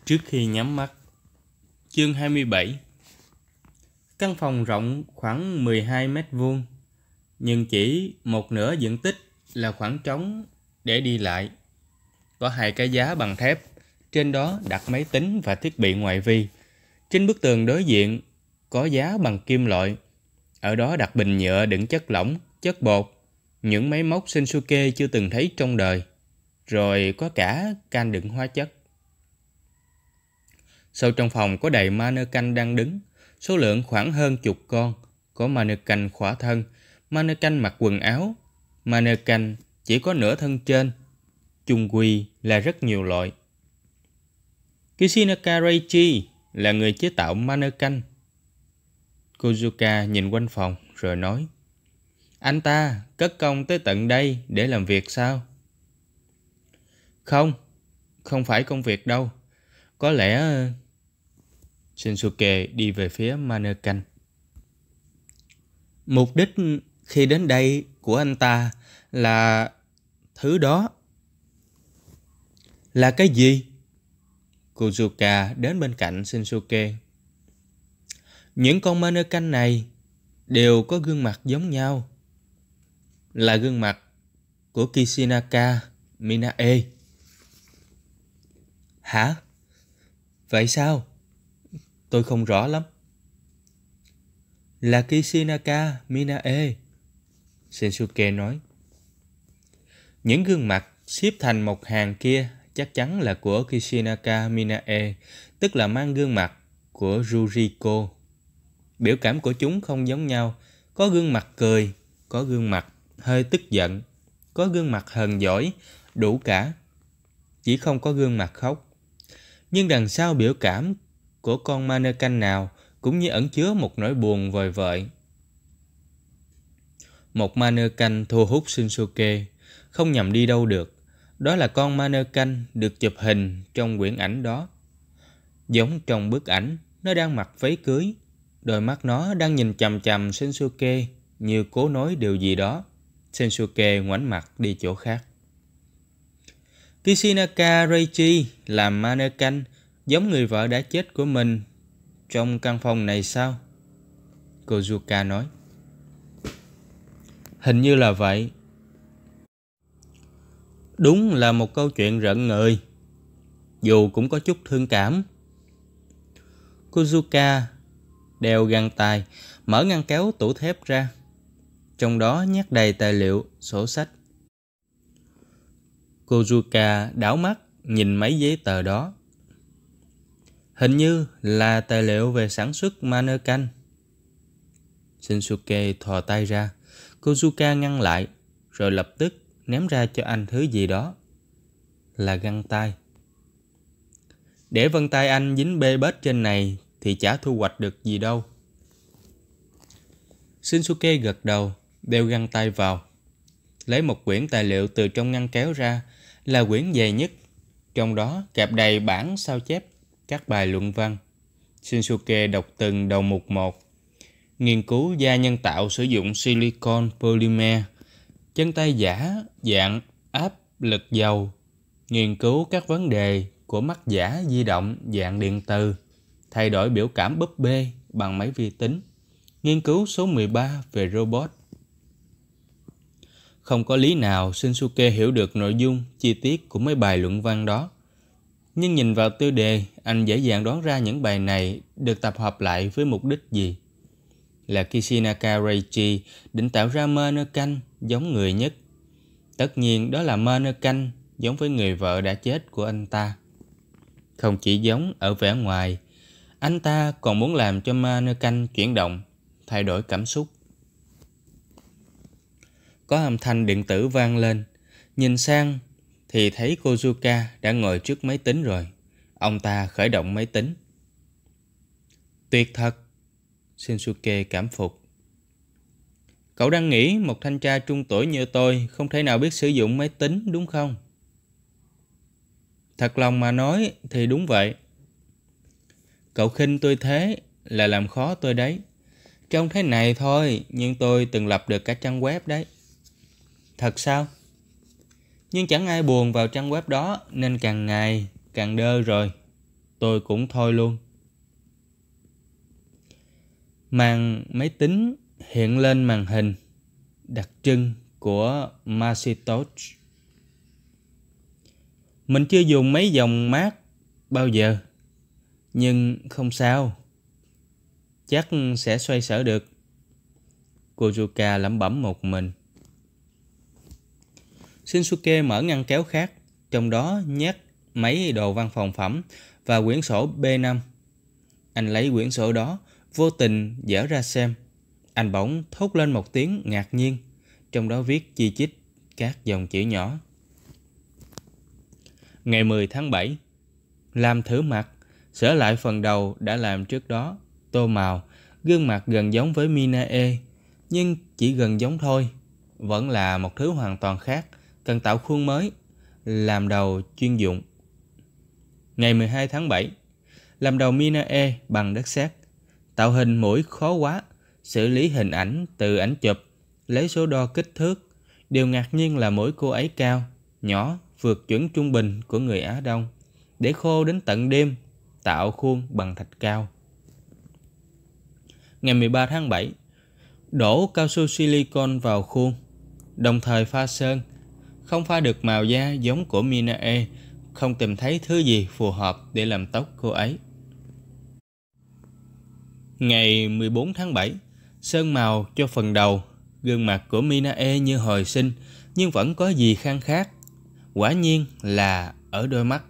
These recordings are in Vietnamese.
Trước khi nhắm mắt. Chương 27. Căn phòng rộng khoảng 12 mét vuông, nhưng chỉ một nửa diện tích là khoảng trống để đi lại. Có hai cái giá bằng thép, trên đó đặt máy tính và thiết bị ngoại vi. Trên bức tường đối diện có giá bằng kim loại, ở đó đặt bình nhựa đựng chất lỏng, chất bột, những máy móc Sensuke chưa từng thấy trong đời. Rồi có cả can đựng hóa chất. Sâu trong phòng có đầy mannequin đang đứng, số lượng khoảng hơn chục con. Có mannequin khỏa thân, mannequin mặc quần áo, mannequin chỉ có nửa thân trên. Chung quy là rất nhiều loại. Kishinaka Reichi là người chế tạo mannequin. Kozuka nhìn quanh phòng rồi nói: Anh ta cất công tới tận đây để làm việc sao? Không phải công việc đâu. Có lẽ... Shinsuke đi về phía mannequin. Mục đích khi đến đây của anh ta là... Thứ đó. Là cái gì? Kozuka đến bên cạnh Shinsuke. Những con mannequin này đều có gương mặt giống nhau. Là gương mặt của Kishinaka Minae. Hả? Vậy sao? Tôi không rõ lắm. Là Kishinaka Minae, Shinsuke nói. Những gương mặt xếp thành một hàng kia chắc chắn là của Kishinaka Minae, tức là mang gương mặt của Yuriko. Biểu cảm của chúng không giống nhau. Có gương mặt cười, có gương mặt hơi tức giận, có gương mặt hờn dỗi, đủ cả. Chỉ không có gương mặt khóc. Nhưng đằng sau biểu cảm của con mannequin nào cũng như ẩn chứa một nỗi buồn vời vợi. Một mannequin thu hút Shinsuke, không nhầm đi đâu được. Đó là con mannequin được chụp hình trong quyển ảnh đó. Giống trong bức ảnh, nó đang mặc váy cưới. Đôi mắt nó đang nhìn chằm chằm Shinsuke như cố nói điều gì đó. Shinsuke ngoảnh mặt đi chỗ khác. Kishinaka Reichi làm mannequin giống người vợ đã chết của mình trong căn phòng này sao? Kozuka nói. Hình như là vậy. Đúng là một câu chuyện rợn người, dù cũng có chút thương cảm. Kozuka đeo găng tay, mở ngăn kéo tủ thép ra. Trong đó nhét đầy tài liệu, sổ sách. Kozuka đảo mắt nhìn mấy giấy tờ đó. Hình như là tài liệu về sản xuất mannequin. Shinsuke thò tay ra. Kozuka ngăn lại, rồi lập tức ném ra cho anh thứ gì đó. Là găng tay. Để vân tay anh dính bê bết trên này thì chả thu hoạch được gì đâu. Shinsuke gật đầu, đeo găng tay vào. Lấy một quyển tài liệu từ trong ngăn kéo ra, là quyển dày nhất. Trong đó kẹp đầy bản sao chép các bài luận văn. Shinsuke đọc từng đầu mục một. Nghiên cứu da nhân tạo sử dụng silicon polymer. Chân tay giả dạng áp lực dầu. Nghiên cứu các vấn đề của mắt giả di động dạng điện từ. Thay đổi biểu cảm búp bê bằng máy vi tính. Nghiên cứu số 13 về robot. Không có lý nào Shinsuke hiểu được nội dung chi tiết của mấy bài luận văn đó. Nhưng nhìn vào tiêu đề, anh dễ dàng đoán ra những bài này được tập hợp lại với mục đích gì. Là Kishinaka Reichi định tạo ra mannequin giống người nhất. Tất nhiên đó là mannequin giống với người vợ đã chết của anh ta. Không chỉ giống ở vẻ ngoài, anh ta còn muốn làm cho mannequin chuyển động, thay đổi cảm xúc. Có âm thanh điện tử vang lên. Nhìn sang thì thấy Kozuka đã ngồi trước máy tính rồi. Ông ta khởi động máy tính. Tuyệt thật, Shinsuke cảm phục. Cậu đang nghĩ một thanh tra trung tuổi như tôi không thể nào biết sử dụng máy tính đúng không? Thật lòng mà nói thì đúng vậy. Cậu khinh tôi thế là làm khó tôi đấy. Trông thế này thôi nhưng tôi từng lập được cả trang web đấy. Thật sao? Nhưng chẳng ai buồn vào trang web đó nên càng ngày càng đơ rồi. tôi cũng thôi luôn. Màn máy tính hiện lên màn hình đặc trưng của Macintosh. Mình chưa dùng mấy dòng Mac bao giờ, nhưng không sao, chắc sẽ xoay sở được. Kozuka lẩm bẩm một mình. Shinsuke mở ngăn kéo khác, trong đó nhét mấy đồ văn phòng phẩm và quyển sổ B5. Anh lấy quyển sổ đó, vô tình dở ra xem. Anh bỗng thốt lên một tiếng ngạc nhiên, trong đó viết chi chít các dòng chữ nhỏ. Ngày 10 tháng 7, làm thử mặt, sửa lại phần đầu đã làm trước đó, tô màu, gương mặt gần giống với Minae, nhưng chỉ gần giống thôi, vẫn là một thứ hoàn toàn khác, cần tạo khuôn mới, làm đầu chuyên dụng. Ngày 12 tháng 7, làm đầu Minae bằng đất sét, tạo hình mũi khó quá, xử lý hình ảnh từ ảnh chụp, lấy số đo kích thước. Điều ngạc nhiên là mũi cô ấy cao, nhỏ, vượt chuẩn trung bình của người Á Đông, để khô đến tận đêm, tạo khuôn bằng thạch cao. Ngày 13 tháng 7, đổ cao su silicon vào khuôn, đồng thời pha sơn. Không pha được màu da giống của Minae, không tìm thấy thứ gì phù hợp để làm tóc cô ấy. Ngày 14 tháng 7, sơn màu cho phần đầu, gương mặt của Minae như hồi sinh, nhưng vẫn có gì khác khác. Quả nhiên là ở đôi mắt.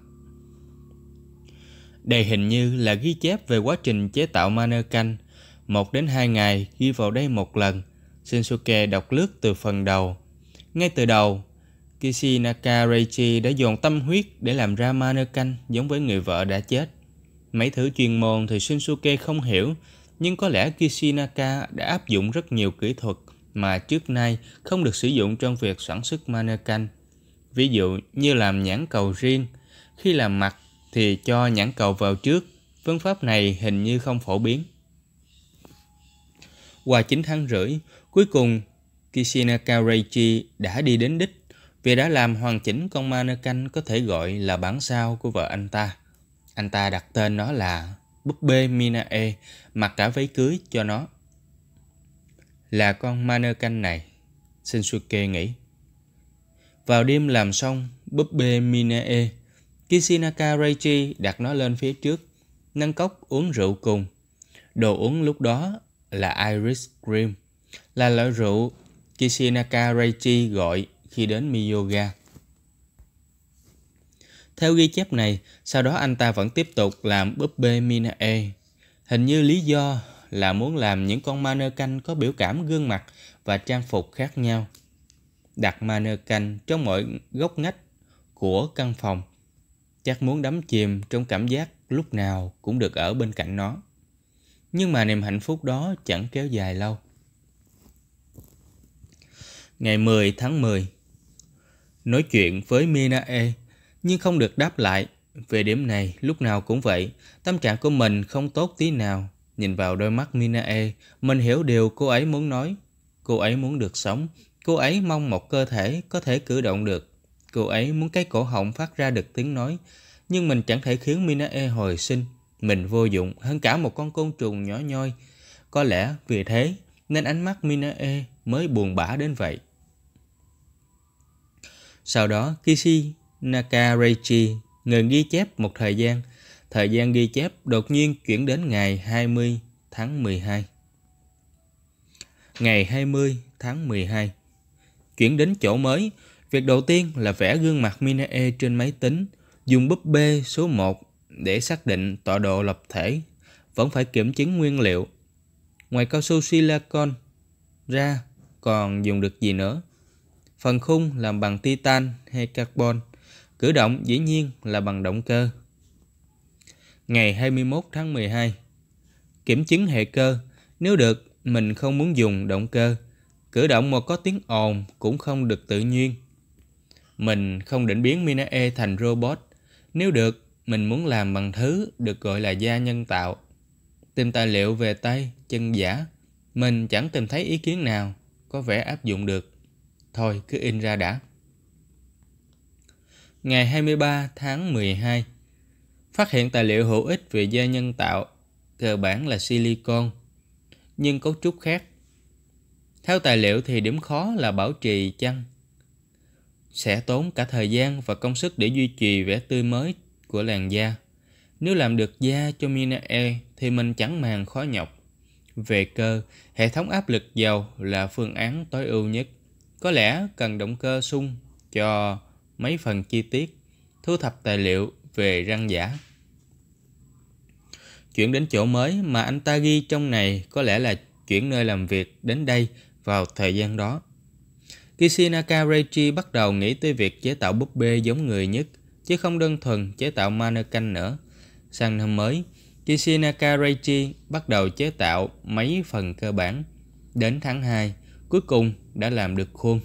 Đây hình như là ghi chép về quá trình chế tạo mannequin, 1 đến 2 ngày ghi vào đây một lần. Shinsuke đọc lướt từ phần đầu. Ngay từ đầu, Kishinaka Reichi đã dồn tâm huyết để làm ra mannequin giống với người vợ đã chết. Mấy thứ chuyên môn thì Shinsuke không hiểu, nhưng có lẽ Kishinaka đã áp dụng rất nhiều kỹ thuật mà trước nay không được sử dụng trong việc sản xuất mannequin. Ví dụ như làm nhãn cầu riêng, khi làm mặt thì cho nhãn cầu vào trước. Phương pháp này hình như không phổ biến. Qua 9 tháng rưỡi, cuối cùng Kishinaka Reichi đã đi đến đích, vì đã làm hoàn chỉnh con mannequin có thể gọi là bản sao của vợ anh ta. Anh ta đặt tên nó là búp bê Minae, mặc cả váy cưới cho nó. Là con mannequin này, Shinsuke nghĩ. Vào đêm làm xong búp bê Minae, Kishinaka Reichi đặt nó lên phía trước, nâng cốc uống rượu cùng. Đồ uống lúc đó là Iris Cream, là loại rượu Kishinaka Reichi gọi khi đến Miyoga. Theo ghi chép này, sau đó anh ta vẫn tiếp tục làm búp bê Minae. Hình như lý do là muốn làm những con mannequin có biểu cảm gương mặt và trang phục khác nhau. Đặt mannequin trong mọi góc ngách của căn phòng, chắc muốn đắm chìm trong cảm giác lúc nào cũng được ở bên cạnh nó. Nhưng mà niềm hạnh phúc đó chẳng kéo dài lâu. Ngày 10 tháng 10, nói chuyện với Minae nhưng không được đáp lại. Về điểm này, lúc nào cũng vậy, tâm trạng của mình không tốt tí nào. Nhìn vào đôi mắt Minae, mình hiểu điều cô ấy muốn nói. Cô ấy muốn được sống. Cô ấy mong một cơ thể có thể cử động được. Cô ấy muốn cái cổ họng phát ra được tiếng nói. Nhưng mình chẳng thể khiến Minae hồi sinh. Mình vô dụng hơn cả một con côn trùng nhỏ nhoi. Có lẽ vì thế nên ánh mắt Minae mới buồn bã đến vậy. Sau đó, Kishinaka Reichi ngừng ghi chép một thời gian. Thời gian ghi chép đột nhiên chuyển đến ngày 20 tháng 12. Ngày 20 tháng 12, chuyển đến chỗ mới. Việc đầu tiên là vẽ gương mặt Minae trên máy tính, dùng búp bê số 1 để xác định tọa độ lập thể. Vẫn phải kiểm chứng nguyên liệu. Ngoài cao su silicon ra, còn dùng được gì nữa? Phần khung làm bằng titan hay carbon. Cử động dĩ nhiên là bằng động cơ. Ngày 21 tháng 12, kiểm chứng hệ cơ. Nếu được, mình không muốn dùng động cơ. Cử động mà có tiếng ồn cũng không được tự nhiên. Mình không định biến Minae thành robot. Nếu được, mình muốn làm bằng thứ được gọi là da nhân tạo. Tìm tài liệu về tay, chân giả. Mình chẳng tìm thấy ý kiến nào có vẻ áp dụng được. Thôi cứ in ra đã. Ngày 23 tháng 12, Phát hiện tài liệu hữu ích về da nhân tạo, cơ bản là silicon, nhưng cấu trúc khác. Theo tài liệu thì điểm khó là bảo trì chăn. Sẽ tốn cả thời gian và công sức để duy trì vẻ tươi mới của làn da. Nếu làm được da cho Minae thì mình chẳng màng khó nhọc. Về cơ, hệ thống áp lực dầu là phương án tối ưu nhất. Có lẽ cần động cơ xung cho mấy phần chi tiết, thu thập tài liệu về răng giả. Chuyển đến chỗ mới mà anh ta ghi trong này có lẽ là chuyển nơi làm việc đến đây vào thời gian đó. Kishinaka Reiji bắt đầu nghĩ tới việc chế tạo búp bê giống người nhất, chứ không đơn thuần chế tạo mannequin nữa. Sang năm mới, Kishinaka Reiji bắt đầu chế tạo mấy phần cơ bản. Đến tháng 2, cuối cùng đã làm được khuôn.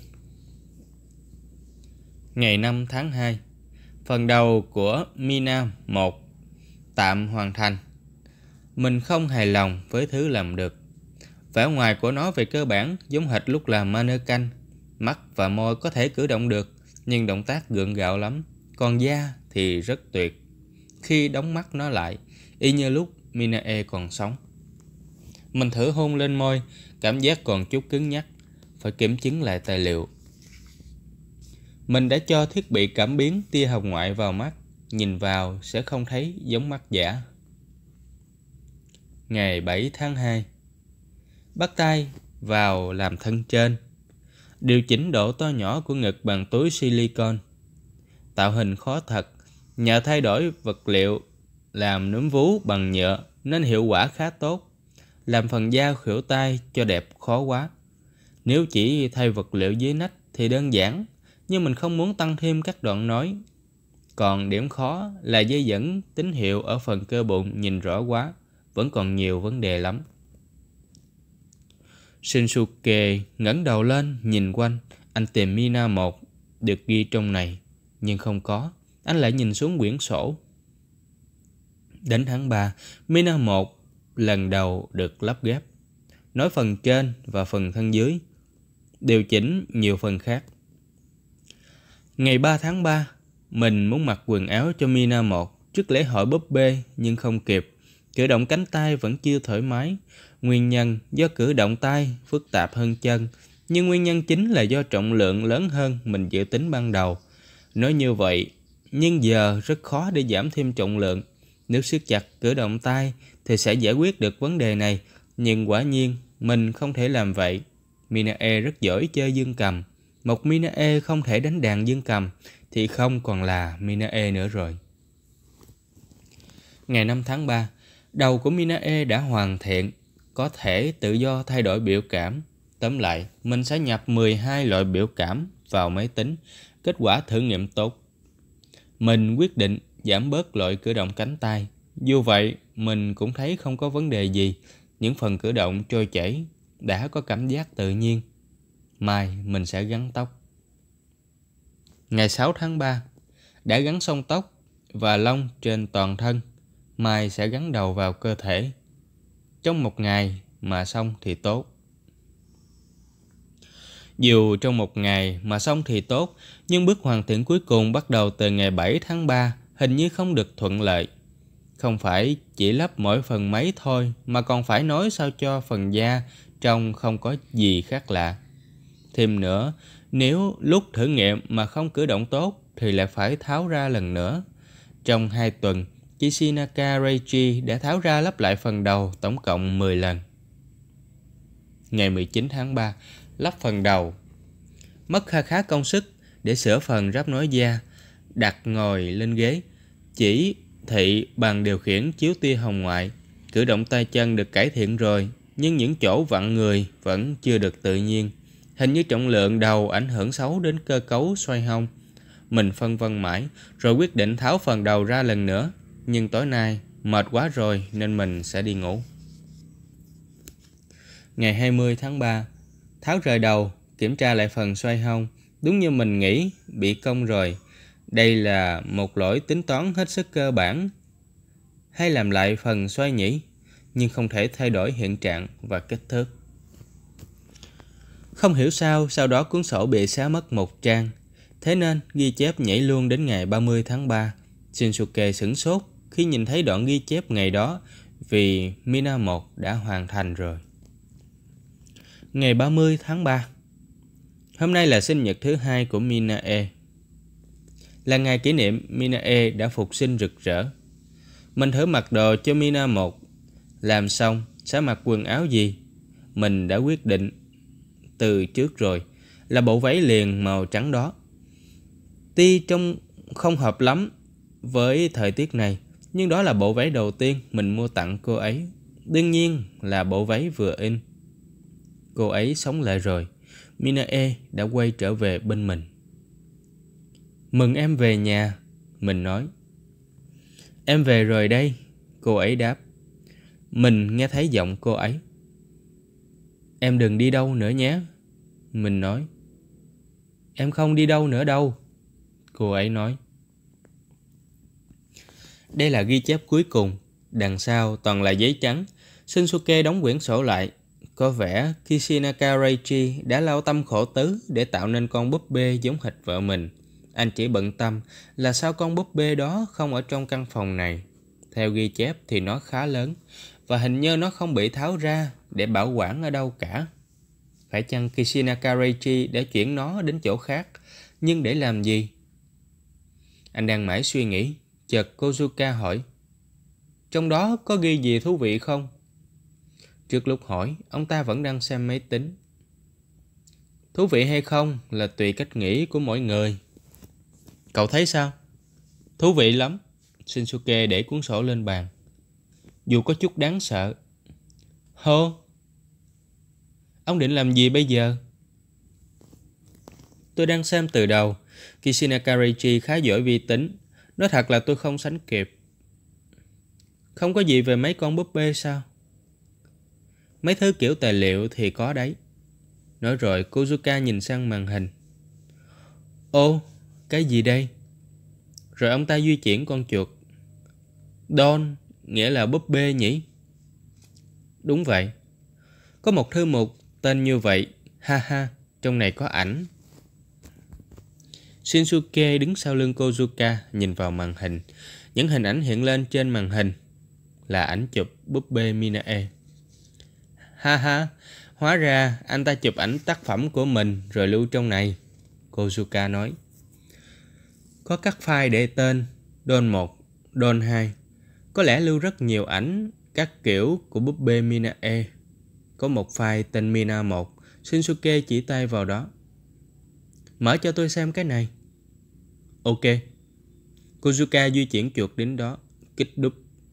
Ngày 5 tháng 2, phần đầu của Mina 1 tạm hoàn thành. Mình không hài lòng với thứ làm được. Vẻ ngoài của nó về cơ bản giống hệt lúc làm mannequin. Mắt và môi có thể cử động được, nhưng động tác gượng gạo lắm. Còn da thì rất tuyệt. Khi đóng mắt nó lại, y như lúc Minae còn sống. Mình thử hôn lên môi, cảm giác còn chút cứng nhắc. Phải kiểm chứng lại tài liệu. Mình đã cho thiết bị cảm biến tia hồng ngoại vào mắt. Nhìn vào sẽ không thấy giống mắt giả. Ngày 7 tháng 2, bắt tay vào làm thân trên. Điều chỉnh độ to nhỏ của ngực bằng túi silicon. Tạo hình khó thật. Nhờ thay đổi vật liệu làm núm vú bằng nhựa nên hiệu quả khá tốt. Làm phần da khuỷu tay cho đẹp khó quá. Nếu chỉ thay vật liệu dưới nách thì đơn giản, nhưng mình không muốn tăng thêm các đoạn nối. Còn điểm khó là dây dẫn tín hiệu ở phần cơ bụng nhìn rõ quá, vẫn còn nhiều vấn đề lắm. Shinsuke ngẩng đầu lên nhìn quanh, anh tìm Mina 1 được ghi trong này, nhưng không có. Anh lại nhìn xuống quyển sổ. Đến tháng 3, Mina 1 lần đầu được lắp ghép. Nối phần trên và phần thân dưới, điều chỉnh nhiều phần khác. Ngày 3 tháng 3, mình muốn mặc quần áo cho Mina 1 trước lễ hội búp bê nhưng không kịp. Cử động cánh tay vẫn chưa thoải mái. Nguyên nhân do cử động tay phức tạp hơn chân, nhưng nguyên nhân chính là do trọng lượng lớn hơn mình dự tính ban đầu. Nói như vậy, nhưng giờ rất khó để giảm thêm trọng lượng. Nếu siết chặt cử động tay thì sẽ giải quyết được vấn đề này, nhưng quả nhiên mình không thể làm vậy. Minae rất giỏi chơi dương cầm. Một Minae không thể đánh đàn dương cầm thì không còn là Minae nữa rồi. Ngày 5 tháng 3, đầu của Minae đã hoàn thiện, có thể tự do thay đổi biểu cảm. Tóm lại, mình sẽ nhập 12 loại biểu cảm vào máy tính. Kết quả thử nghiệm tốt. Mình quyết định giảm bớt loại cử động cánh tay. Dù vậy, mình cũng thấy không có vấn đề gì. Những phần cử động trôi chảy đã có cảm giác tự nhiên. Mai mình sẽ gắn tóc. Ngày 6 tháng 3, đã gắn xong tóc và lông trên toàn thân. Mai sẽ gắn đầu vào cơ thể. Trong một ngày mà xong thì tốt. Dù trong một ngày mà xong thì tốt, nhưng bước hoàn thiện cuối cùng bắt đầu từ ngày 7 tháng 3 hình như không được thuận lợi. Không phải chỉ lắp mỗi phần máy thôi, mà còn phải nói sao cho phần da trông không có gì khác lạ. Thêm nữa, nếu lúc thử nghiệm mà không cử động tốt thì lại phải tháo ra lần nữa. Trong 2 tuần, Kishinaka Reiji đã tháo ra lắp lại phần đầu tổng cộng 10 lần. Ngày 19 tháng 3, lắp phần đầu. Mất khá công sức để sửa phần ráp nối da. Đặt ngồi lên ghế, chỉ thị bằng điều khiển chiếu tia hồng ngoại. Cử động tay chân được cải thiện rồi, nhưng những chỗ vặn người vẫn chưa được tự nhiên. Hình như trọng lượng đầu ảnh hưởng xấu đến cơ cấu xoay hông. Mình phân vân mãi, rồi quyết định tháo phần đầu ra lần nữa. Nhưng tối nay mệt quá rồi nên mình sẽ đi ngủ. Ngày 20 tháng 3, tháo rời đầu, kiểm tra lại phần xoay hông. Đúng như mình nghĩ, bị cong rồi. Đây là một lỗi tính toán hết sức cơ bản. Hay làm lại phần xoay nhỉ? Nhưng không thể thay đổi hiện trạng và kích thước. Không hiểu sao, sau đó cuốn sổ bị xé mất một trang. Thế nên ghi chép nhảy luôn đến ngày 30 tháng 3. Shinsuke sửng sốt khi nhìn thấy đoạn ghi chép ngày đó vì Mina 1 đã hoàn thành rồi. Ngày 30 tháng 3. Hôm nay là sinh nhật thứ 2 của Minae. Là ngày kỷ niệm Minae đã phục sinh rực rỡ. Mình thử mặc đồ cho Mina 1. Làm xong, sẽ mặc quần áo gì? Mình đã quyết định từ trước rồi, là bộ váy liền màu trắng đó. Tuy trông không hợp lắm với thời tiết này, nhưng đó là bộ váy đầu tiên mình mua tặng cô ấy. Đương nhiên là bộ váy vừa in. Cô ấy sống lại rồi. Minae đã quay trở về bên mình. Mừng em về nhà, mình nói. Em về rồi đây, cô ấy đáp. Mình nghe thấy giọng cô ấy. Em đừng đi đâu nữa nhé, mình nói. Em không đi đâu nữa đâu, cô ấy nói. Đây là ghi chép cuối cùng. Đằng sau toàn là giấy trắng. Shinsuke đóng quyển sổ lại. Có vẻ Kishinaka Reichi đã lao tâm khổ tứ để tạo nên con búp bê giống hệt vợ mình. Anh chỉ bận tâm là sao con búp bê đó không ở trong căn phòng này. Theo ghi chép thì nó khá lớn, và hình như nó không bị tháo ra để bảo quản ở đâu cả. Phải chăng Kishinaka Reichi đã chuyển nó đến chỗ khác, nhưng để làm gì? Anh đang mãi suy nghĩ, chợt Kozuka hỏi. Trong đó có ghi gì thú vị không? Trước lúc hỏi, ông ta vẫn đang xem máy tính. Thú vị hay không là tùy cách nghĩ của mỗi người. Cậu thấy sao? Thú vị lắm. Shinsuke để cuốn sổ lên bàn. Dù có chút đáng sợ. Hô! Ông định làm gì bây giờ? Tôi đang xem từ đầu. Kishinaka Reichi khá giỏi vi tính. Nói thật là tôi không sánh kịp. Không có gì về mấy con búp bê sao? Mấy thứ kiểu tài liệu thì có đấy. Nói rồi Kozuka nhìn sang màn hình. Ô, cái gì đây? Rồi ông ta di chuyển con chuột. Don, nghĩa là búp bê nhỉ? Đúng vậy. Có một thư mục tên như vậy. Ha ha, trong này có ảnh. Shinsuke đứng sau lưng Kozuka nhìn vào màn hình. Những hình ảnh hiện lên trên màn hình là ảnh chụp búp bê Minae. Ha ha, hóa ra anh ta chụp ảnh tác phẩm của mình rồi lưu trong này, Kozuka nói. Có các file để tên Don 1, Don 2. Có lẽ lưu rất nhiều ảnh các kiểu của búp bê Minae. Có một file tên Mina 1. Shinsuke chỉ tay vào đó. Mở cho tôi xem cái này. Ok. Kozuka di chuyển chuột đến đó, kích đúp.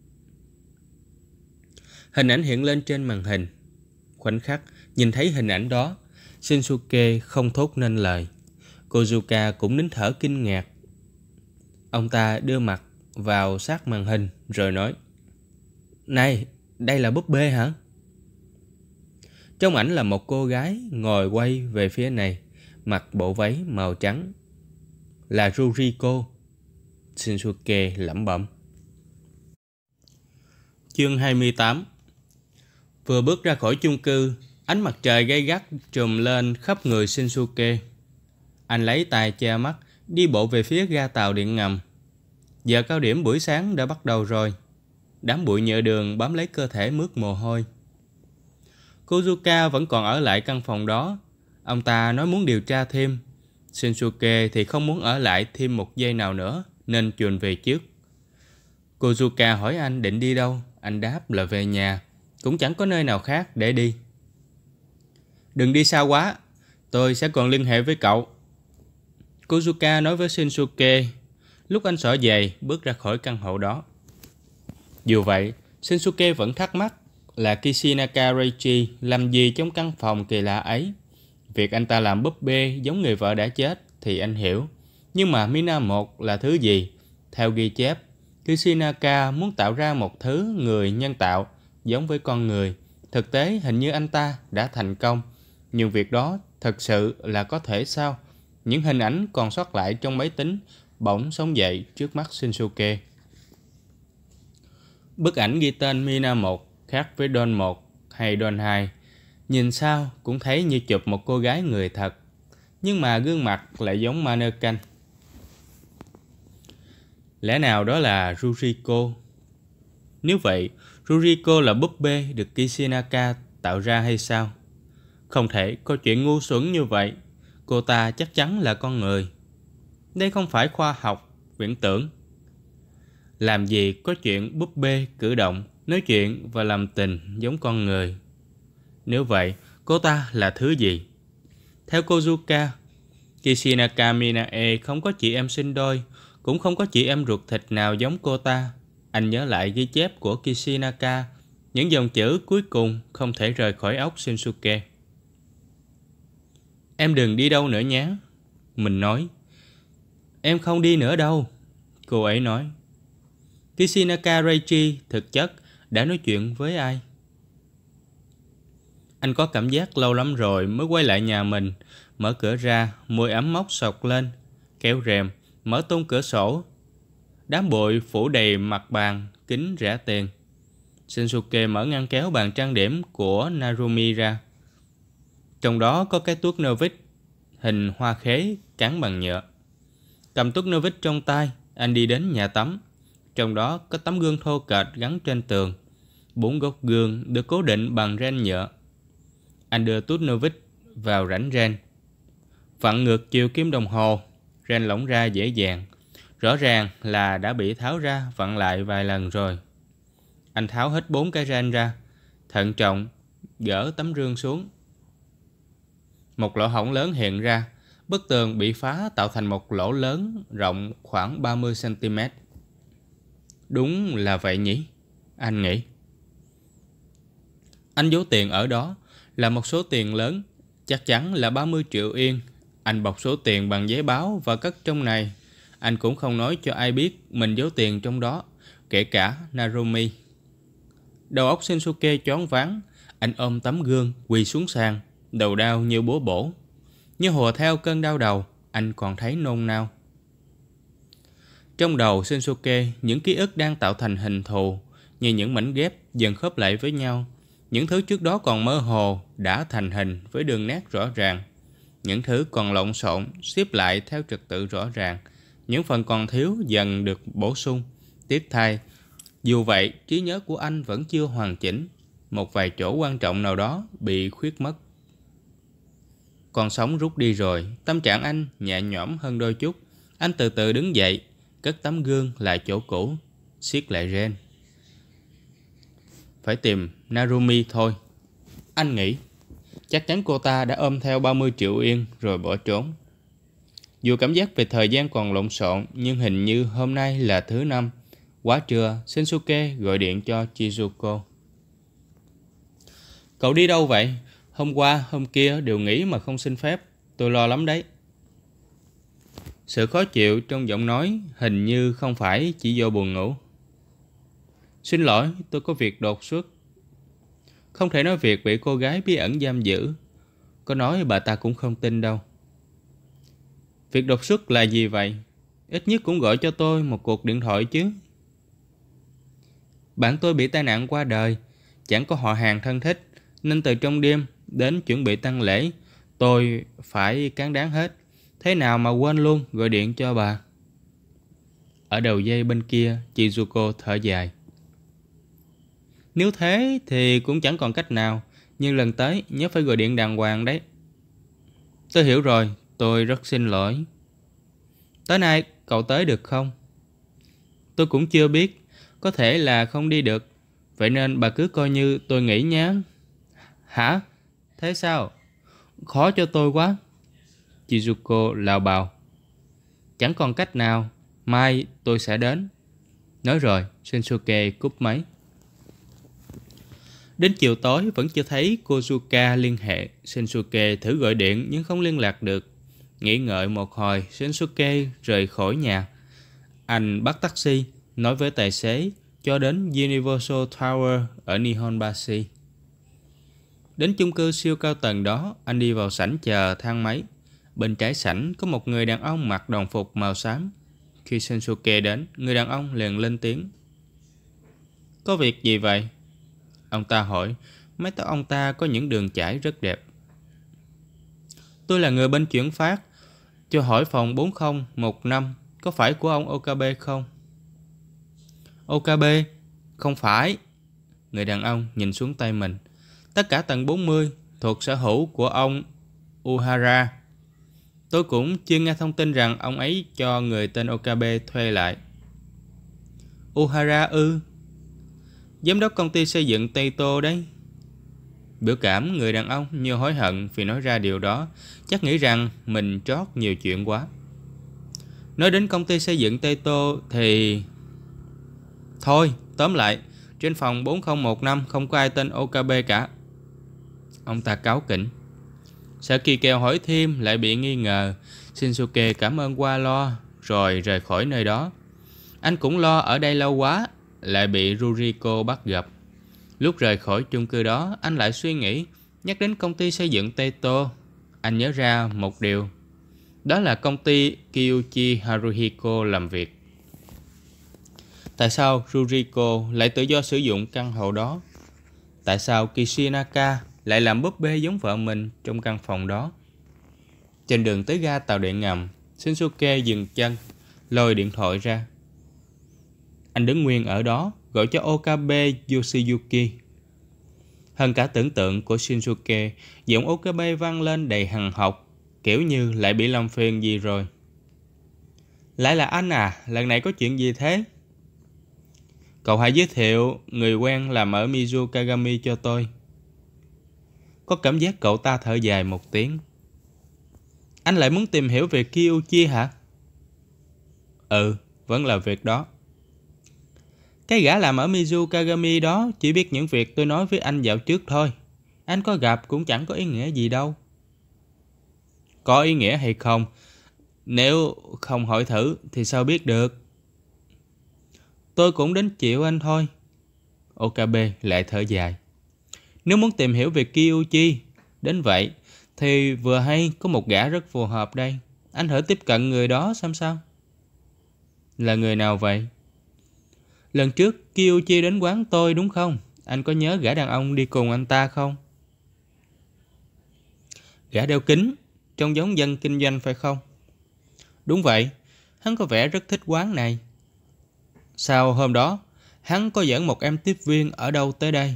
Hình ảnh hiện lên trên màn hình. Khoảnh khắc nhìn thấy hình ảnh đó, Shinsuke không thốt nên lời. Kozuka cũng nín thở kinh ngạc. Ông ta đưa mặt vào sát màn hình rồi nói. Này, đây là búp bê hả? Trong ảnh là một cô gái ngồi quay về phía này, mặc bộ váy màu trắng. Là Ruriko, Shinsuke lẩm bẩm. Chương 28. Vừa bước ra khỏi chung cư, ánh mặt trời gay gắt trùm lên khắp người Shinsuke. Anh lấy tay che mắt, đi bộ về phía ga tàu điện ngầm. Giờ cao điểm buổi sáng đã bắt đầu rồi. Đám bụi nhựa đường bám lấy cơ thể mướt mồ hôi. Kozuka vẫn còn ở lại căn phòng đó. Ông ta nói muốn điều tra thêm. Shinsuke thì không muốn ở lại thêm một giây nào nữa, nên chuồn về trước. Kozuka hỏi anh định đi đâu. Anh đáp là về nhà. Cũng chẳng có nơi nào khác để đi. Đừng đi xa quá, tôi sẽ còn liên hệ với cậu, Kozuka nói với Shinsuke lúc anh xỏ giày bước ra khỏi căn hộ đó. Dù vậy, Shinsuke vẫn thắc mắc là Kishinaka Reichi làm gì trong căn phòng kỳ lạ ấy. Việc anh ta làm búp bê giống người vợ đã chết thì anh hiểu. Nhưng mà Mina 1 là thứ gì? Theo ghi chép, Kishinaka muốn tạo ra một thứ người nhân tạo giống với con người. Thực tế hình như anh ta đã thành công. Nhưng việc đó thật sự là có thể sao? Những hình ảnh còn sót lại trong máy tính bỗng sống dậy trước mắt Shinsuke. Bức ảnh ghi tên Mina 1 khác với Don 1 hay Don 2. Nhìn sao cũng thấy như chụp một cô gái người thật, nhưng mà gương mặt lại giống mannequin. Lẽ nào đó là Ruriko? Nếu vậy, Ruriko là búp bê được Kishinaka tạo ra hay sao? Không thể có chuyện ngu xuẩn như vậy. Cô ta chắc chắn là con người. Đây không phải khoa học, viễn tưởng. Làm gì có chuyện búp bê cử động, nói chuyện và làm tình giống con người. Nếu vậy, cô ta là thứ gì? Theo Kozuka, Kishinaka Minae không có chị em sinh đôi, cũng không có chị em ruột thịt nào giống cô ta. Anh nhớ lại ghi chép của Kishinaka, những dòng chữ cuối cùng không thể rời khỏi óc Shinsuke. Em đừng đi đâu nữa nhé. Mình nói. Em không đi nữa đâu, cô ấy nói. Kishinaka Reichi thực chất đã nói chuyện với ai? Anh có cảm giác lâu lắm rồi mới quay lại nhà mình. Mở cửa ra, mùi ấm mốc sộc lên. Kéo rèm, mở tung cửa sổ. Đám bụi phủ đầy mặt bàn, kính rẻ tiền. Shinsuke mở ngăn kéo bàn trang điểm của Narumi ra. Trong đó có cái tuốt nơ vít hình hoa khế cán bằng nhựa. Cầm tuốt nơ vít trong tay, anh đi đến nhà tắm. Trong đó có tấm gương thô kệch gắn trên tường. 4 góc gương được cố định bằng ren nhựa. Anh đưa tuốt nơ vít vào rãnh ren. Vặn ngược chiều kim đồng hồ, ren lỏng ra dễ dàng. Rõ ràng là đã bị tháo ra vặn lại vài lần rồi. Anh tháo hết 4 cái ren ra, thận trọng gỡ tấm gương xuống. Một lỗ hổng lớn hiện ra, bức tường bị phá tạo thành một lỗ lớn rộng khoảng 30 cm. Đúng là vậy nhỉ? Anh nghĩ. Anh giấu tiền ở đó là một số tiền lớn, chắc chắn là 30 triệu yên. Anh bọc số tiền bằng giấy báo và cất trong này. Anh cũng không nói cho ai biết mình giấu tiền trong đó, kể cả Narumi. Đầu óc Shinsuke choáng váng. Anh ôm tấm gương, quỳ xuống sàn, đầu đau như búa bổ. Như hùa theo cơn đau đầu, anh còn thấy nôn nao. Trong đầu Shinsuke, những ký ức đang tạo thành hình thù, như những mảnh ghép dần khớp lại với nhau. Những thứ trước đó còn mơ hồ đã thành hình với đường nét rõ ràng. Những thứ còn lộn xộn xếp lại theo trật tự rõ ràng. Những phần còn thiếu dần được bổ sung, tiếp thay. Dù vậy, trí nhớ của anh vẫn chưa hoàn chỉnh. Một vài chỗ quan trọng nào đó bị khuyết mất. Con sóng rút đi rồi, tâm trạng anh nhẹ nhõm hơn đôi chút. Anh từ từ đứng dậy, cất tấm gương lại chỗ cũ, siết lại ren. Phải tìm Narumi thôi. Anh nghĩ, chắc chắn cô ta đã ôm theo 30 triệu yên rồi bỏ trốn. Dù cảm giác về thời gian còn lộn xộn, nhưng hình như hôm nay là thứ năm. Quá trưa, Shinsuke gọi điện cho Chizuko. Cậu đi đâu vậy? Hôm qua, hôm kia đều nghỉ mà không xin phép. Tôi lo lắm đấy. Sự khó chịu trong giọng nói hình như không phải chỉ do buồn ngủ. Xin lỗi, tôi có việc đột xuất. Không thể nói việc bị cô gái bí ẩn giam giữ. Có nói bà ta cũng không tin đâu. Việc đột xuất là gì vậy? Ít nhất cũng gọi cho tôi một cuộc điện thoại chứ. Bạn tôi bị tai nạn qua đời, chẳng có họ hàng thân thích, nên từ trong đêm đến chuẩn bị tang lễ, tôi phải cán đáng hết. Thế nào mà quên luôn gọi điện cho bà. Ở đầu dây bên kia, Chizuko thở dài. Nếu thế thì cũng chẳng còn cách nào, nhưng lần tới nhớ phải gọi điện đàng hoàng đấy. Tôi hiểu rồi, tôi rất xin lỗi. Tối nay cậu tới được không? Tôi cũng chưa biết, có thể là không đi được. Vậy nên bà cứ coi như tôi nghỉ nhé. Hả? Thế sao? Khó cho tôi quá. Chizuko lào bào. Chẳng còn cách nào, mai tôi sẽ đến. Nói rồi, Shinsuke cúp máy. Đến chiều tối vẫn chưa thấy Kozuka liên hệ. Shinsuke thử gọi điện nhưng không liên lạc được. Nghĩ ngợi một hồi, Shinsuke rời khỏi nhà. Anh bắt taxi, nói với tài xế cho đến Universal Tower ở Nihonbashi. Đến chung cư siêu cao tầng đó, anh đi vào sảnh chờ thang máy. Bên trái sảnh có một người đàn ông mặc đồng phục màu xám. Khi Shinsuke đến, người đàn ông liền lên tiếng. Có việc gì vậy? Ông ta hỏi. Mái tóc ông ta có những đường chải rất đẹp. Tôi là người bên chuyển phát. Cho hỏi phòng 4015 có phải của ông Okabe không? Okabe? Không phải. Người đàn ông nhìn xuống tay mình. Tất cả tầng 40 thuộc sở hữu của ông Uhara. Tôi cũng chưa nghe thông tin rằng ông ấy cho người tên Okabe thuê lại. Uhara ư? Giám đốc công ty xây dựng Tây Tô đấy. Biểu cảm người đàn ông như hối hận vì nói ra điều đó, chắc nghĩ rằng mình trót nhiều chuyện quá. Nói đến công ty xây dựng Tây Tô thì... Thôi, tóm lại, trên phòng 4015 không có ai tên Okabe cả. Ông ta cáu kỉnh. Sợ Kỳ Kèo hỏi thêm lại bị nghi ngờ. Shinsuke cảm ơn qua lo rồi rời khỏi nơi đó. Anh cũng lo ở đây lâu quá, lại bị Ruriko bắt gặp. Lúc rời khỏi chung cư đó, anh lại suy nghĩ, nhắc đến công ty xây dựng Tây Tô. Anh nhớ ra một điều, đó là công ty Kyuchi Haruhiko làm việc. Tại sao Ruriko lại tự do sử dụng căn hộ đó? Tại sao Kishinaka lại làm búp bê giống vợ mình trong căn phòng đó? Trên đường tới ga tàu điện ngầm, Shinsuke dừng chân, lôi điện thoại ra. Anh đứng nguyên ở đó, gọi cho Okabe Yoshiyuki. Hơn cả tưởng tượng của Shinsuke, giọng Okabe vang lên đầy hằn học, kiểu như lại bị làm phiền gì rồi. Lại là anh à, lần này có chuyện gì thế? Cậu hãy giới thiệu người quen làm ở Mizu Kagami cho tôi. Có cảm giác cậu ta thở dài một tiếng. Anh lại muốn tìm hiểu về Kyuchi hả? Ừ, vẫn là việc đó. Cái gã làm ở Mizu Kagami đó chỉ biết những việc tôi nói với anh dạo trước thôi. Anh có gặp cũng chẳng có ý nghĩa gì đâu. Có ý nghĩa hay không? Nếu không hỏi thử thì sao biết được? Tôi cũng đến chịu anh thôi. Okabe lại thở dài. Nếu muốn tìm hiểu về Kyuchi đến vậy thì vừa hay có một gã rất phù hợp đây. Anh thử tiếp cận người đó xem sao. Là người nào vậy? Lần trước Kyuchi đến quán tôi đúng không? Anh có nhớ gã đàn ông đi cùng anh ta không? Gã đeo kính, trông giống dân kinh doanh phải không? Đúng vậy, hắn có vẻ rất thích quán này. Sao hôm đó, hắn có dẫn một em tiếp viên ở đâu tới đây?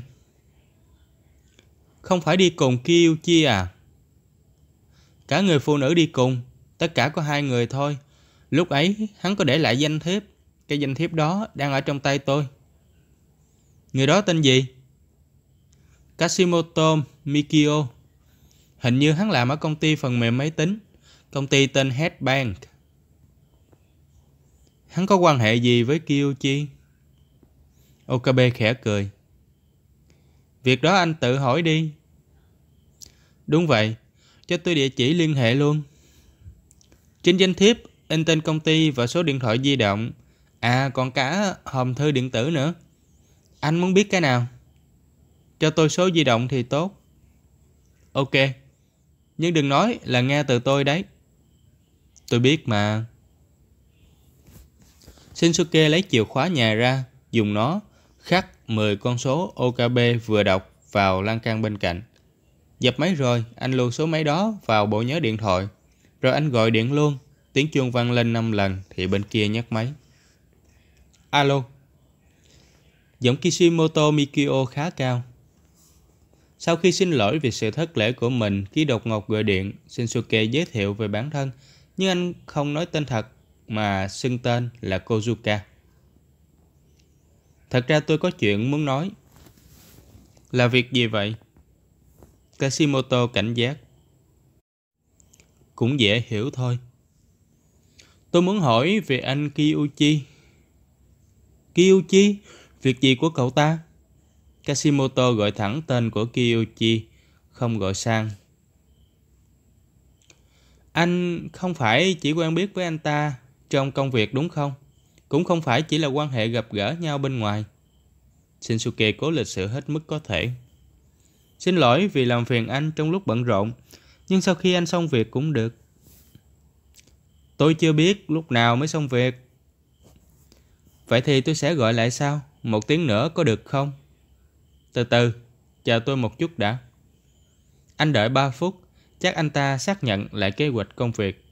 Không phải đi cùng Kyuchi à? Cả người phụ nữ đi cùng, tất cả có 2 người thôi. Lúc ấy, hắn có để lại danh thiếp. Cái danh thiếp đó đang ở trong tay tôi. Người đó tên gì? Kashimoto Mikio. Hình như hắn làm ở công ty phần mềm máy tính. Công ty tên Headbank. Hắn có quan hệ gì với Kyuchi? Okabe khẽ cười. Việc đó anh tự hỏi đi. Đúng vậy, cho tôi địa chỉ liên hệ luôn. Trên danh thiếp, in tên công ty và số điện thoại di động. À, còn cả hòm thư điện tử nữa. Anh muốn biết cái nào? Cho tôi số di động thì tốt. Ok, nhưng đừng nói là nghe từ tôi đấy. Tôi biết mà. Shinsuke lấy chìa khóa nhà ra, dùng nó khắc 10 con số Okabe vừa đọc vào lan can bên cạnh. Dập máy rồi, anh lưu số máy đó vào bộ nhớ điện thoại. Rồi anh gọi điện luôn. Tiếng chuông vang lên 5 lần thì bên kia nhấc máy. Alo. Giọng Kishimoto Mikio khá cao. Sau khi xin lỗi vì sự thất lễ của mình khi đột ngột gọi điện, Shinsuke giới thiệu về bản thân, nhưng anh không nói tên thật mà xưng tên là Kozuka. Thật ra tôi có chuyện muốn nói. Là việc gì vậy? Kishimoto cảnh giác. Cũng dễ hiểu thôi. Tôi muốn hỏi về anh Kyuchi. Kyuchi? Việc gì của cậu ta? Kishimoto gọi thẳng tên của Kyuchi, không gọi sang. Anh không phải chỉ quen biết với anh ta trong công việc đúng không? Cũng không phải chỉ là quan hệ gặp gỡ nhau bên ngoài. Shinsuke cố lịch sự hết mức có thể. Xin lỗi vì làm phiền anh trong lúc bận rộn, nhưng sau khi anh xong việc cũng được. Tôi chưa biết lúc nào mới xong việc. Vậy thì tôi sẽ gọi lại sau, 1 tiếng nữa có được không? Từ từ, chờ tôi một chút đã. Anh đợi 3 phút, chắc anh ta xác nhận lại kế hoạch công việc.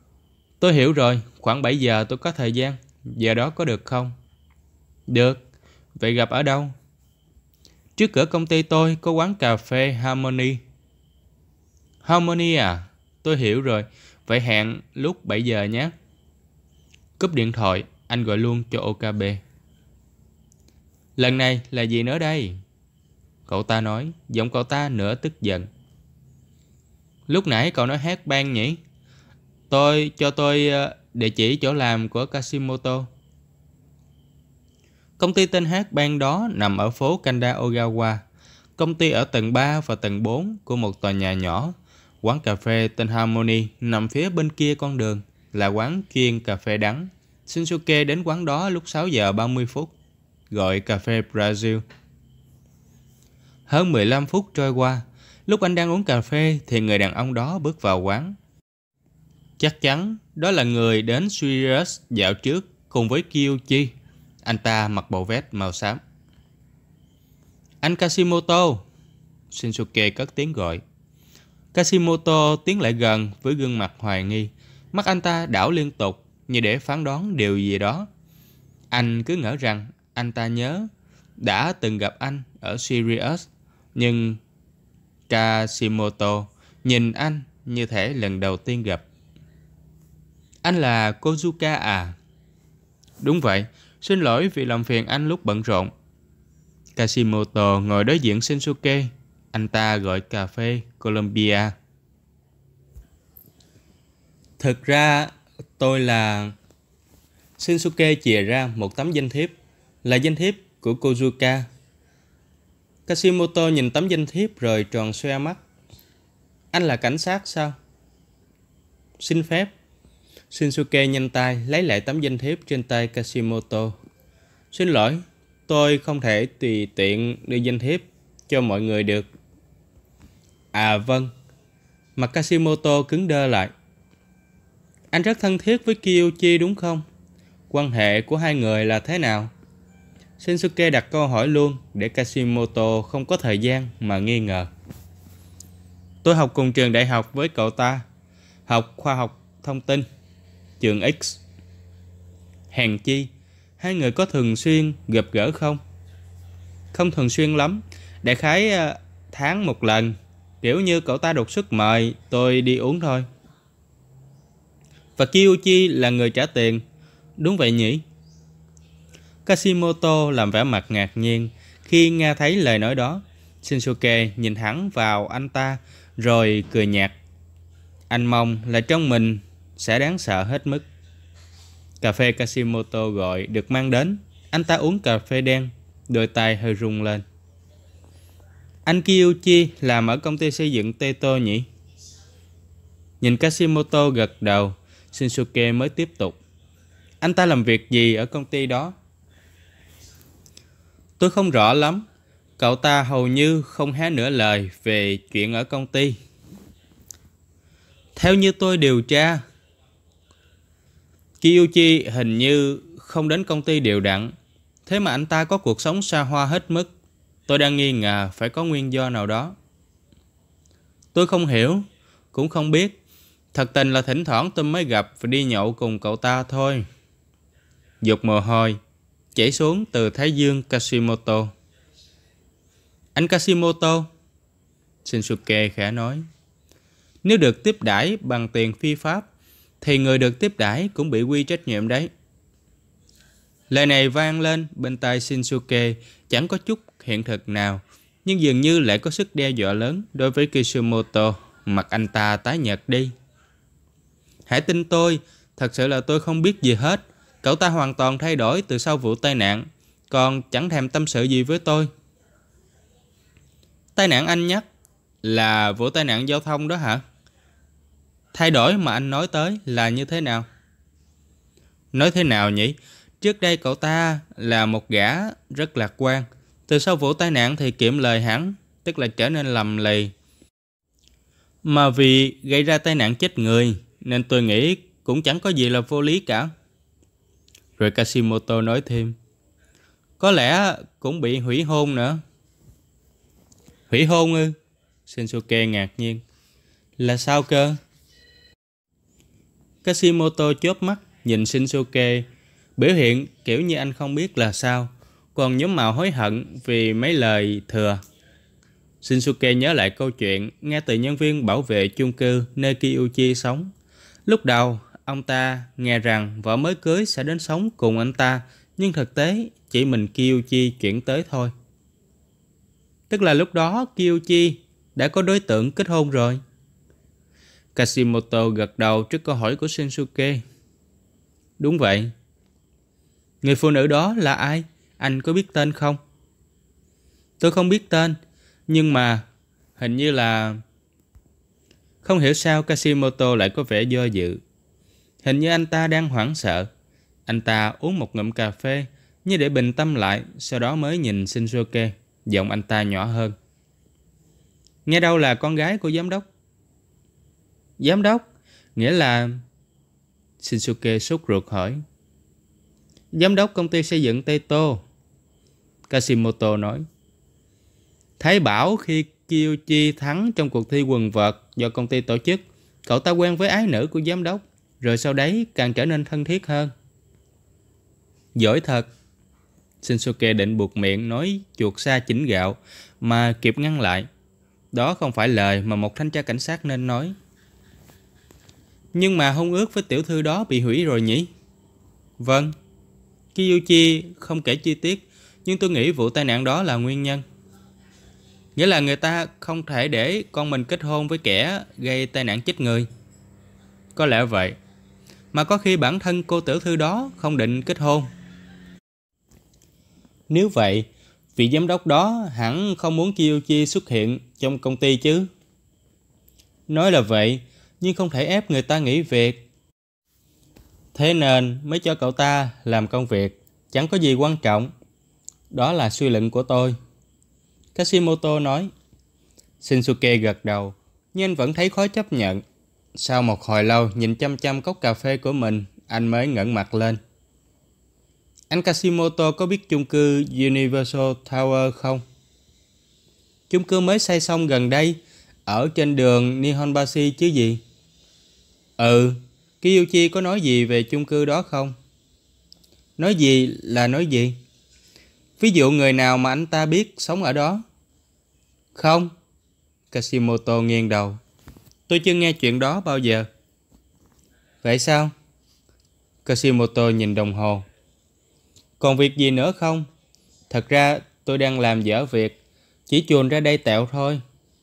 Tôi hiểu rồi, khoảng 7 giờ tôi có thời gian, giờ đó có được không? Được, Vậy gặp ở đâu? Trước cửa công ty tôi có quán cà phê Harmony. Harmony à? Tôi hiểu rồi. Vậy hẹn lúc 7 giờ nhé. Cúp điện thoại, anh gọi luôn cho Okabe. Lần này là gì nữa đây? Cậu ta nói, giọng cậu ta nửa tức giận. Lúc nãy cậu nói hát band nhỉ? Cho tôi địa chỉ chỗ làm của Kashimoto. Công ty tên hát band đó nằm ở phố Kanda Ogawa. Công ty ở tầng 3 và tầng 4 của một tòa nhà nhỏ. Quán cà phê tên Harmony nằm phía bên kia con đường, là quán chuyên cà phê đắng. Shinsuke đến quán đó lúc 6 giờ 30 phút, gọi cà phê Brazil. Hơn 15 phút trôi qua, lúc anh đang uống cà phê thì người đàn ông đó bước vào quán. Chắc chắn đó là người đến Sirius dạo trước cùng với Kyuchi. Anh ta mặc bộ vest màu xám. Anh Kashimoto! Shinsuke cất tiếng gọi. Kashimoto tiến lại gần với gương mặt hoài nghi. Mắt anh ta đảo liên tục như để phán đoán điều gì đó. Anh cứ ngỡ rằng anh ta nhớ đã từng gặp anh ở Sirius. Nhưng Kashimoto nhìn anh như thể lần đầu tiên gặp. Anh là Kozuka à? Đúng vậy, xin lỗi vì làm phiền anh lúc bận rộn. Kashimoto ngồi đối diện Shinsuke. Anh ta gọi cà phê Columbia. Thực ra tôi là... Shinsuke chìa ra một tấm danh thiếp. Là danh thiếp của Kozuka. Kashimoto nhìn tấm danh thiếp rồi tròn xoe mắt. Anh là cảnh sát sao? Xin phép. Shinsuke nhanh tay lấy lại tấm danh thiếp trên tay Kashimoto. Xin lỗi, tôi không thể tùy tiện đưa danh thiếp cho mọi người được. À vâng. Mặt Kashimoto cứng đơ lại. Anh rất thân thiết với Kyuchi đúng không? Quan hệ của hai người là thế nào? Shinsuke đặt câu hỏi luôn để Kashimoto không có thời gian mà nghi ngờ. Tôi học cùng trường đại học với cậu ta. Học khoa học thông tin, trường X. Hèn chi, hai người có thường xuyên gặp gỡ không? Không thường xuyên lắm. Đại khái tháng một lần. Kiểu như cậu ta đột xuất mời tôi đi uống thôi. Và Kyuchi là người trả tiền. Đúng vậy nhỉ? Kashimoto làm vẻ mặt ngạc nhiên khi nghe thấy lời nói đó. Shinsuke nhìn thẳng vào anh ta rồi cười nhạt. Anh mong là trong mình sẽ đáng sợ hết mức. Cà phê Kashimoto gọi được mang đến. Anh ta uống cà phê đen, đôi tay hơi rung lên. Anh Kyuchi làm ở công ty xây dựng Teto nhỉ? Nhìn Kashimoto gật đầu, Shinsuke mới tiếp tục. Anh ta làm việc gì ở công ty đó? Tôi không rõ lắm. Cậu ta hầu như không hé nửa lời về chuyện ở công ty. Theo như tôi điều tra, Kyuchi hình như không đến công ty đều đặn. Thế mà anh ta có cuộc sống xa hoa hết mức. Tôi đang nghi ngờ phải có nguyên do nào đó. Tôi không hiểu, cũng không biết. Thật tình là thỉnh thoảng tôi mới gặp và đi nhậu cùng cậu ta thôi. Giọt mồ hôi chảy xuống từ thái dương Kashimoto. Anh Kashimoto, Shinsuke khẽ nói. Nếu được tiếp đãi bằng tiền phi pháp thì người được tiếp đãi cũng bị quy trách nhiệm đấy. Lời này vang lên bên tai Shinsuke chẳng có chút hiện thực nào, nhưng dường như lại có sức đe dọa lớn đối với Kishimoto. Mặt anh ta tái nhợt đi. Hãy tin tôi, thật sự là tôi không biết gì hết. Cậu ta hoàn toàn thay đổi từ sau vụ tai nạn, còn chẳng thèm tâm sự gì với tôi. Tai nạn anh nhắc là vụ tai nạn giao thông đó hả? Thay đổi mà anh nói tới là như thế nào? Nói thế nào nhỉ? Trước đây cậu ta là một gã rất lạc quan. Từ sau vụ tai nạn thì kiệm lời hẳn, tức là trở nên lầm lì. Mà vì gây ra tai nạn chết người, nên tôi nghĩ cũng chẳng có gì là vô lý cả. Rồi Kashimoto nói thêm. Có lẽ cũng bị hủy hôn nữa. Hủy hôn ư? Shinsuke ngạc nhiên. Là sao cơ? Kashimoto chớp mắt nhìn Shinsuke, biểu hiện kiểu như anh không biết là sao. còn nhuốm màu hối hận vì mấy lời thừa. Shinsuke nhớ lại câu chuyện nghe từ nhân viên bảo vệ chung cư nơi Kyuchi sống. Lúc đầu, ông ta nghe rằng vợ mới cưới sẽ đến sống cùng anh ta, nhưng thực tế chỉ mình Kyuchi chuyển tới thôi. Tức là lúc đó Kyuchi đã có đối tượng kết hôn rồi. Kashimoto gật đầu trước câu hỏi của Shinsuke. Đúng vậy. Người phụ nữ đó là ai? Anh có biết tên không? Tôi không biết tên, nhưng mà hình như là... Không hiểu sao Kashimoto lại có vẻ do dự. Hình như anh ta đang hoảng sợ. Anh ta uống một ngụm cà phê như để bình tâm lại, sau đó mới nhìn Shinsuke. Giọng anh ta nhỏ hơn. Nghe đâu là con gái của giám đốc. Giám đốc? Nghĩa là... Shinsuke sốt ruột hỏi. Giám đốc công ty xây dựng Tây Tô. Kashimoto nói. Thấy bảo khi Kyuchi thắng trong cuộc thi quần vợt do công ty tổ chức, cậu ta quen với ái nữ của giám đốc, rồi sau đấy càng trở nên thân thiết hơn. Giỏi thật. Shinsuke định buộc miệng nói chuột sa chỉnh gạo mà kịp ngăn lại. Đó không phải lời mà một thanh tra cảnh sát nên nói. Nhưng mà hôn ước với tiểu thư đó bị hủy rồi nhỉ? Vâng. Kyuchi không kể chi tiết, nhưng tôi nghĩ vụ tai nạn đó là nguyên nhân. Nghĩa là người ta không thể để con mình kết hôn với kẻ gây tai nạn chết người. Có lẽ vậy. Mà có khi bản thân cô tiểu thư đó không định kết hôn. Nếu vậy, vị giám đốc đó hẳn không muốn Kyuchi xuất hiện trong công ty chứ. Nói là vậy, nhưng không thể ép người ta nghỉ việc. Thế nên mới cho cậu ta làm công việc, chẳng có gì quan trọng. Đó là suy luận của tôi. Kashimoto nói. Shinsuke gật đầu, nhưng anh vẫn thấy khó chấp nhận. Sau một hồi lâu nhìn chăm chăm cốc cà phê của mình, anh mới ngẩng mặt lên. Anh Kashimoto có biết chung cư Universal Tower không? Chung cư mới xây xong gần đây, ở trên đường Nihonbashi chứ gì? Ừ, Kyuchi có nói gì về chung cư đó không? Nói gì là nói gì? Ví dụ người nào mà anh ta biết sống ở đó? Không. Kashimoto nghiêng đầu. Tôi chưa nghe chuyện đó bao giờ. Vậy sao? Kashimoto nhìn đồng hồ. Còn việc gì nữa không? Thật ra tôi đang làm dở việc, chỉ chuồn ra đây tẹo thôi.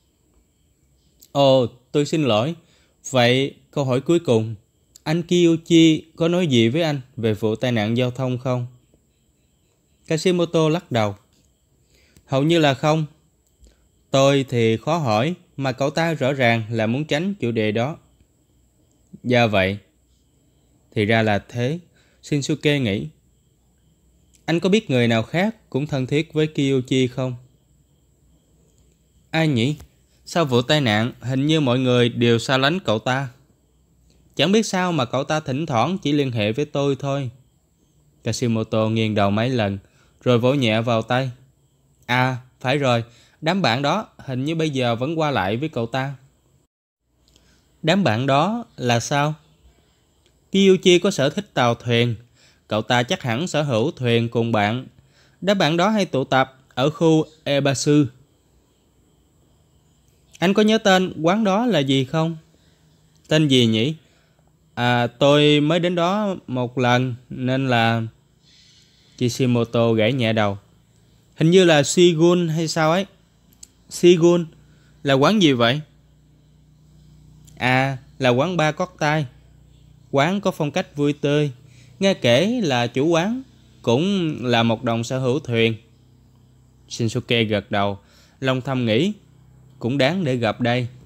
Ồ, tôi xin lỗi. Vậy câu hỏi cuối cùng, anh Kyuchi có nói gì với anh về vụ tai nạn giao thông không? Kashimoto lắc đầu. Hầu như là không. Tôi thì khó hỏi, mà cậu ta rõ ràng là muốn tránh chủ đề đó. Dạ vậy. Thì ra là thế, Shinsuke nghĩ. Anh có biết người nào khác cũng thân thiết với Kyuchi không? Ai nhỉ? Sau vụ tai nạn, hình như mọi người đều xa lánh cậu ta. Chẳng biết sao mà cậu ta thỉnh thoảng chỉ liên hệ với tôi thôi. Kashimoto nghiêng đầu mấy lần, rồi vỗ nhẹ vào tay. À, phải rồi, đám bạn đó hình như bây giờ vẫn qua lại với cậu ta. Đám bạn đó là sao? Kyuchi có sở thích tàu thuyền. Cậu ta chắc hẳn sở hữu thuyền cùng bạn. Đám bạn đó hay tụ tập ở khu Ebasu. Anh có nhớ tên quán đó là gì không? Tên gì nhỉ? À, tôi mới đến đó một lần nên là... Kishimoto gãy nhẹ đầu. Hình như là Shigun hay sao ấy. Shigun? Là quán gì vậy? À, là quán bar cocktail. Quán có phong cách vui tươi. Nghe kể là chủ quán cũng là một đồng sở hữu thuyền. Shinsuke gật đầu, lòng thầm nghĩ cũng đáng để gặp đây.